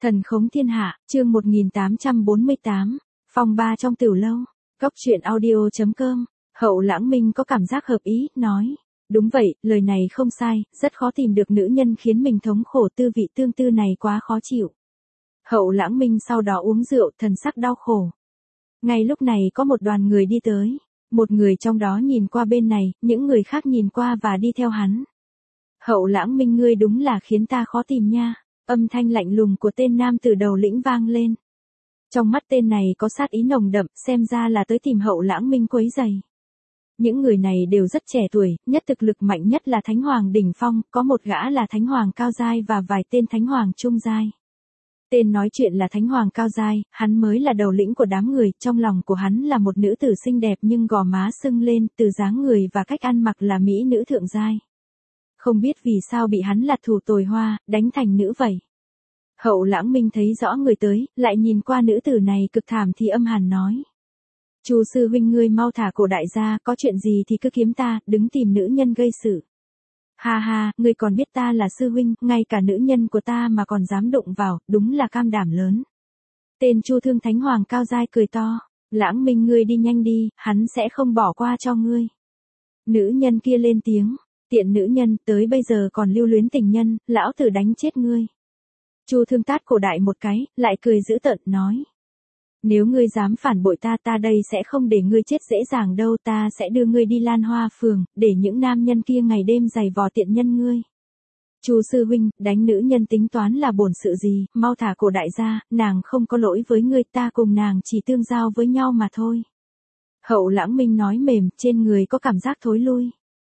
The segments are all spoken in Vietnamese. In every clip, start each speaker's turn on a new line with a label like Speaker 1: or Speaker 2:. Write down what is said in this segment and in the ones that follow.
Speaker 1: Thần khống thiên hạ, chương 1848, phong ba trong tiểu lâu, Cốc truyện audio.com, Hậu Lãng Minh có cảm giác hợp ý, nói. Đúng vậy, lời này không sai, rất khó tìm được nữ nhân khiến mình thống khổ, tư vị tương tư này quá khó chịu. Hậu Lãng Minh sau đó uống rượu, thần sắc đau khổ. Ngay lúc này có một đoàn người đi tới, một người trong đó nhìn qua bên này, những người khác nhìn qua và đi theo hắn. Hậu Lãng Minh, ngươi đúng là khiến ta khó tìm nha. Âm thanh lạnh lùng của tên nam từ đầu lĩnh vang lên. Trong mắt tên này có sát ý nồng đậm, xem ra là tới tìm Hậu Lãng Minh quấy rầy. Những người này đều rất trẻ tuổi, nhất thực lực mạnh nhất là Thánh Hoàng đỉnh phong, có một gã là Thánh Hoàng cao giai và vài tên Thánh Hoàng trung giai. Tên nói chuyện là Thánh Hoàng cao giai, hắn mới là đầu lĩnh của đám người, trong lòng của hắn là một nữ tử xinh đẹp nhưng gò má sưng lên, từ dáng người và cách ăn mặc là mỹ nữ thượng giai. Không biết vì sao bị hắn lật thủ tồi hoa, đánh thành nữ vậy. Hậu Lãng Minh thấy rõ người tới, lại nhìn qua nữ tử này cực thảm thì âm hàn nói. Chu sư huynh, ngươi mau thả cổ đại ra, có chuyện gì thì cứ kiếm ta, đừng tìm nữ nhân gây sự. Ha ha, ngươi còn biết ta là sư huynh, ngay cả nữ nhân của ta mà còn dám đụng vào, đúng là cam đảm lớn. Tên Chu Thương Thánh Hoàng cao giai cười to. Lãng Minh, ngươi đi nhanh đi, hắn sẽ không bỏ qua cho ngươi. Nữ nhân kia lên tiếng. Tiện nữ nhân, tới bây giờ còn lưu luyến tình nhân, lão tử đánh chết ngươi. Chu Thương tát cổ đại một cái, lại cười dữ tợn, nói. Nếu ngươi dám phản bội ta, ta đây sẽ không để ngươi chết dễ dàng đâu, ta sẽ đưa ngươi đi Lan Hoa phường, để những nam nhân kia ngày đêm giày vò tiện nhân ngươi. Chu sư huynh, đánh nữ nhân tính toán là bổn sự gì, mau thả cổ đại ra, nàng không có lỗi với ngươi, ta cùng nàng chỉ tương giao với nhau mà thôi. Hậu Lãng Minh nói mềm, trên người có cảm giác thối lui.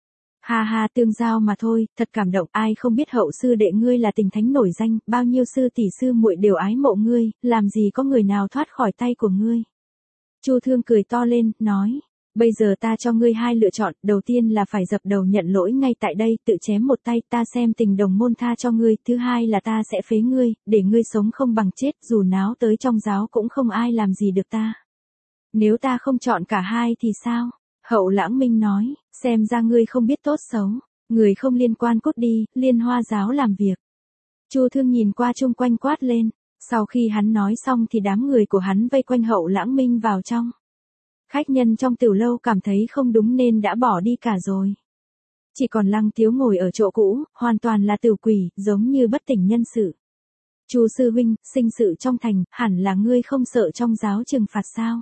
Speaker 1: Ha ha, tương giao mà thôi, thật cảm động, ai không biết hậu sư đệ ngươi là tình thánh nổi danh, bao nhiêu sư tỷ sư muội đều ái mộ ngươi, làm gì có người nào thoát khỏi tay của ngươi. Chu Thương cười to lên, nói, bây giờ ta cho ngươi hai lựa chọn, đầu tiên là phải dập đầu nhận lỗi ngay tại đây, tự chém một tay, ta xem tình đồng môn tha cho ngươi, thứ hai là ta sẽ phế ngươi, để ngươi sống không bằng chết, dù náo tới trong giáo cũng không ai làm gì được ta. Nếu ta không chọn cả hai thì sao? Hậu Lãng Minh nói, xem ra ngươi không biết tốt xấu, người không liên quan cút đi, Liên Hoa giáo làm việc. Chu Thương nhìn qua chung quanh quát lên, sau khi hắn nói xong thì đám người của hắn vây quanh Hậu Lãng Minh vào trong. Khách nhân trong tiểu lâu cảm thấy không đúng nên đã bỏ đi cả rồi. Chỉ còn Lăng Tiếu ngồi ở chỗ cũ, hoàn toàn là tiểu quỷ, giống như bất tỉnh nhân sự. Chu sư huynh, sinh sự trong thành, hẳn là ngươi không sợ trong giáo trừng phạt sao?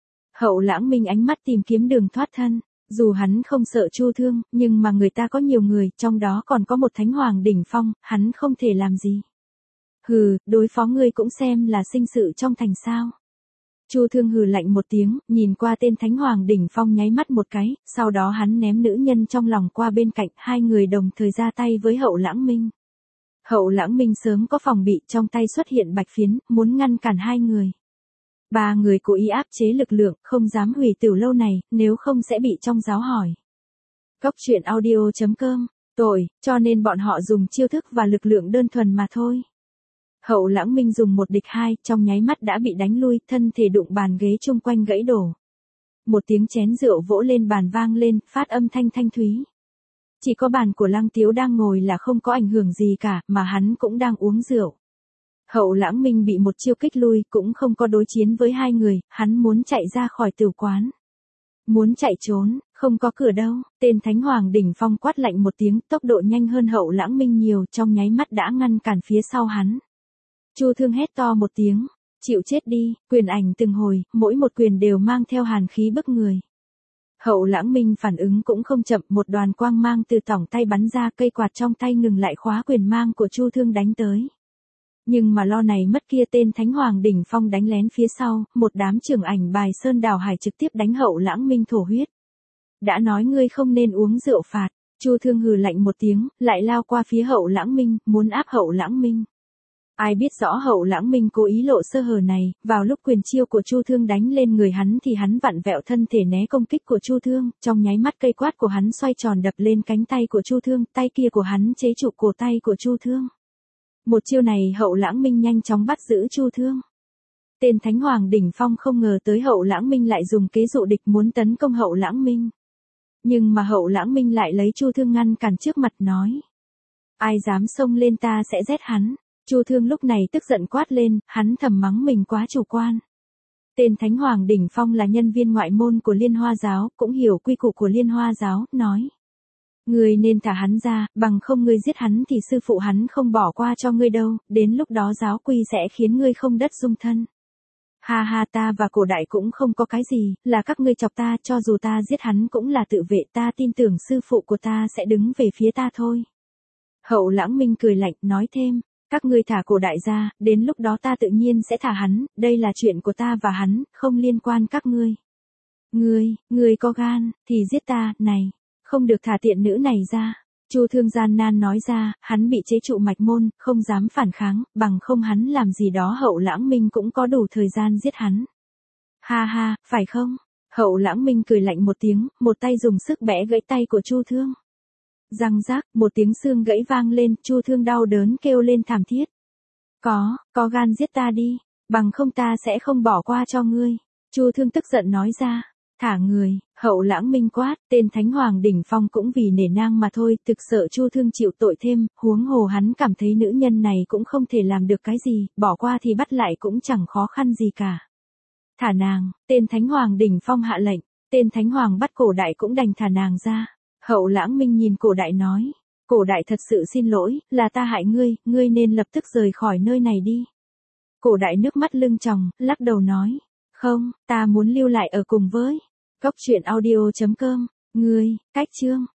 Speaker 1: Hậu Lãng Minh ánh mắt tìm kiếm đường thoát thân, dù hắn không sợ Chu Thương, nhưng mà người ta có nhiều người, trong đó còn có một Thánh Hoàng đỉnh phong, hắn không thể làm gì. Hừ, đối phó ngươi cũng xem là sinh sự trong thành sao. Chu Thương hừ lạnh một tiếng, nhìn qua tên Thánh Hoàng đỉnh phong nháy mắt một cái, sau đó hắn ném nữ nhân trong lòng qua bên cạnh, hai người đồng thời ra tay với Hậu Lãng Minh. Hậu Lãng Minh sớm có phòng bị, trong tay xuất hiện bạch phiến, muốn ngăn cản hai người. Ba người cố ý áp chế lực lượng, không dám hủy tiểu lâu này, nếu không sẽ bị trong giáo hỏi. Cốc truyện audio.com, tội, cho nên bọn họ dùng chiêu thức và lực lượng đơn thuần mà thôi. Hậu Lãng Minh dùng một địch hai, trong nháy mắt đã bị đánh lui, thân thể đụng bàn ghế chung quanh gãy đổ. Một tiếng chén rượu vỗ lên bàn vang lên, phát âm thanh thanh thúy. Chỉ có bàn của Lăng Tiếu đang ngồi là không có ảnh hưởng gì cả, mà hắn cũng đang uống rượu. Hậu Lãng Minh bị một chiêu kích lui, cũng không có đối chiến với hai người, hắn muốn chạy ra khỏi tiểu quán. Muốn chạy trốn, không có cửa đâu, tên Thánh Hoàng đỉnh phong quát lạnh một tiếng, tốc độ nhanh hơn Hậu Lãng Minh nhiều, trong nháy mắt đã ngăn cản phía sau hắn. Chu Thương hét to một tiếng, chịu chết đi, quyền ảnh từng hồi, mỗi một quyền đều mang theo hàn khí bức người. Hậu Lãng Minh phản ứng cũng không chậm, một đoàn quang mang từ tỏng tay bắn ra, cây quạt trong tay ngừng lại khóa quyền mang của Chu Thương đánh tới. Nhưng mà lo này mất kia, tên Thánh Hoàng đỉnh phong đánh lén phía sau, một đám trưởng ảnh bài sơn đảo hải trực tiếp đánh Hậu Lãng Minh thổ huyết. Đã nói ngươi không nên uống rượu phạt, Chu Thương hừ lạnh một tiếng, lại lao qua phía Hậu Lãng Minh, muốn áp Hậu Lãng Minh. Ai biết rõ Hậu Lãng Minh cố ý lộ sơ hở này, vào lúc quyền chiêu của Chu Thương đánh lên người hắn thì hắn vặn vẹo thân thể né công kích của Chu Thương, trong nháy mắt cây quát của hắn xoay tròn đập lên cánh tay của Chu Thương, tay kia của hắn chế trụ cổ tay của Chu Thương. Một chiêu này Hậu Lãng Minh nhanh chóng bắt giữ Chu Thương. Tên Thánh Hoàng đỉnh phong không ngờ tới Hậu Lãng Minh lại dùng kế dụ địch muốn tấn công Hậu Lãng Minh. Nhưng mà Hậu Lãng Minh lại lấy Chu Thương ngăn cản trước mặt nói. Ai dám xông lên ta sẽ giết hắn. Chu Thương lúc này tức giận quát lên, hắn thầm mắng mình quá chủ quan. Tên Thánh Hoàng Đỉnh Phong là nhân viên ngoại môn của Liên Hoa Giáo, cũng hiểu quy củ của Liên Hoa Giáo, nói. Ngươi nên thả hắn ra, bằng không ngươi giết hắn thì sư phụ hắn không bỏ qua cho ngươi đâu, đến lúc đó giáo quy sẽ khiến ngươi không đất dung thân. Ha ha, ta và Cổ Đại cũng không có cái gì, là các ngươi chọc ta, cho dù ta giết hắn cũng là tự vệ, ta tin tưởng sư phụ của ta sẽ đứng về phía ta thôi. Hậu Lãng Minh cười lạnh, nói thêm, các ngươi thả Cổ Đại ra, đến lúc đó ta tự nhiên sẽ thả hắn, đây là chuyện của ta và hắn, không liên quan các ngươi. Ngươi có gan, thì giết ta, này, không được thả tiện nữ này ra. Chu Thương gian nan nói ra, hắn bị chế trụ mạch môn, không dám phản kháng, bằng không hắn làm gì đó Hậu Lãng Minh cũng có đủ thời gian giết hắn. Ha ha, phải không? Hậu Lãng Minh cười lạnh một tiếng, một tay dùng sức bẻ gãy tay của Chu Thương. Răng rác, một tiếng xương gãy vang lên, Chu Thương đau đớn kêu lên thảm thiết. Có gan giết ta đi, bằng không ta sẽ không bỏ qua cho ngươi. Chu Thương tức giận nói ra. Thả người, Hậu Lãng Minh quát, tên Thánh Hoàng Đỉnh Phong cũng vì nể nang mà thôi, thực sợ Chu Thương chịu tội thêm, huống hồ hắn cảm thấy nữ nhân này cũng không thể làm được cái gì, bỏ qua thì bắt lại cũng chẳng khó khăn gì cả. Thả nàng, tên Thánh Hoàng Đỉnh Phong hạ lệnh, tên Thánh Hoàng bắt Cổ Đại cũng đành thả nàng ra. Hậu Lãng Minh nhìn Cổ Đại nói, Cổ Đại thật sự xin lỗi, là ta hại ngươi, ngươi nên lập tức rời khỏi nơi này đi. Cổ Đại nước mắt lưng tròng, lắc đầu nói, không, ta muốn lưu lại ở cùng với. Góc truyện audio.com, ngươi, cách chương.